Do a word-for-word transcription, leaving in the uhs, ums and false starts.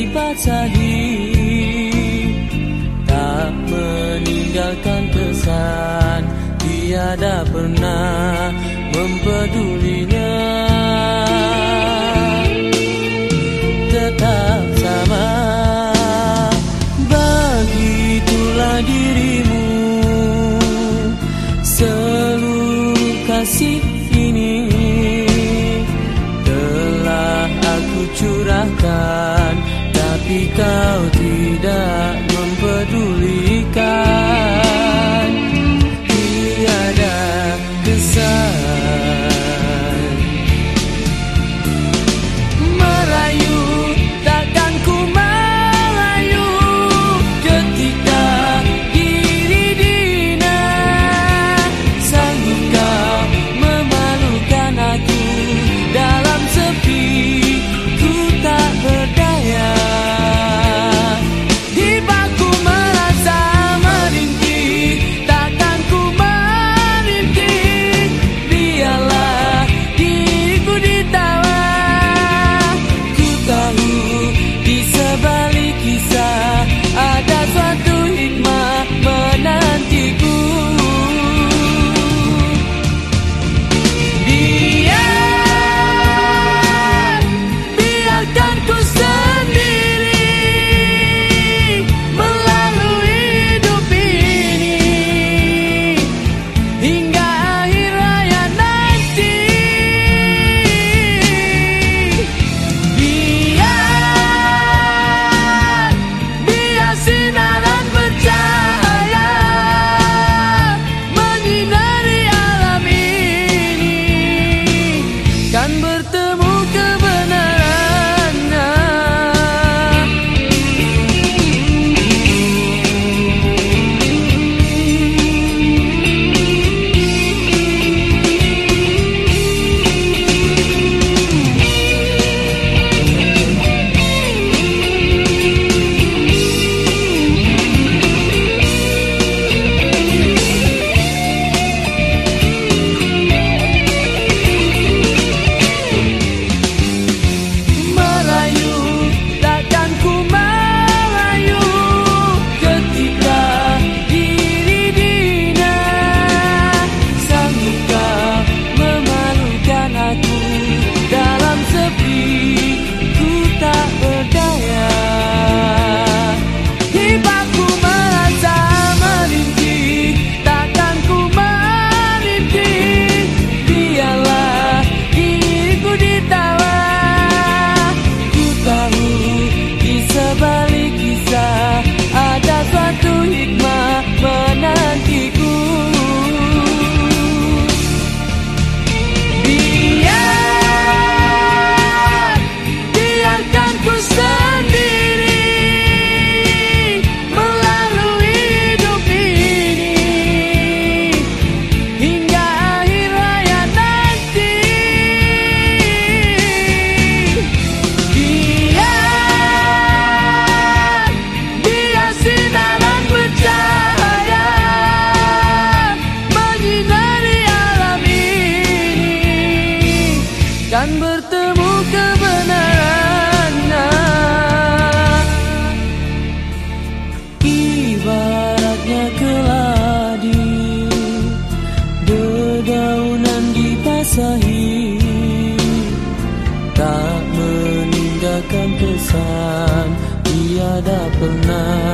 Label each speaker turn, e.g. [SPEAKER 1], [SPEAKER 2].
[SPEAKER 1] dibasahi, tak meninggalkan kesan, tiada pernah mempedulinya. Tetap sama, begitulah dirimu. Seluruh kasih ini telah aku curahkan, tapi kau tidak mempedulikan. Tiada kesan merayu, takkan ku merayu ketika diri dina. Sanggup kau memalukan aku dalam sepi, ku tak berdaya. Di baku merasa merintih, takkan ku merintih. Biarlah diriku ditawa, ku tahu di sebalik kisah ada suatu hikmah menantiku. Biar, biarkan ku sendiri melalui hidup ini hingga akhir hayat nanti. Biar, biar sinaran bercahaya menyinari alam ini, kan bertemu kebenarannya. Merayu, takkan ku merayu ketika diri dina. Sanggup kau memalukan aku dalam sepi, ku tak berdaya. Di baku merasa merintih, takkan ku merintih. Biarlah diriku ditawa, ku tahu di sebalik kisah ada suatu hikmah menantiku. Biar, biarkan ku sendiri melalui hidup ini hingga akhir hayat nanti. Biar, biar sinaran bercahaya menyinari alam ini, kan bertemu kebenarannya. Ibaratnya keladi, dedaunan dibasahi, tak meninggalkan kesan, tiada pernah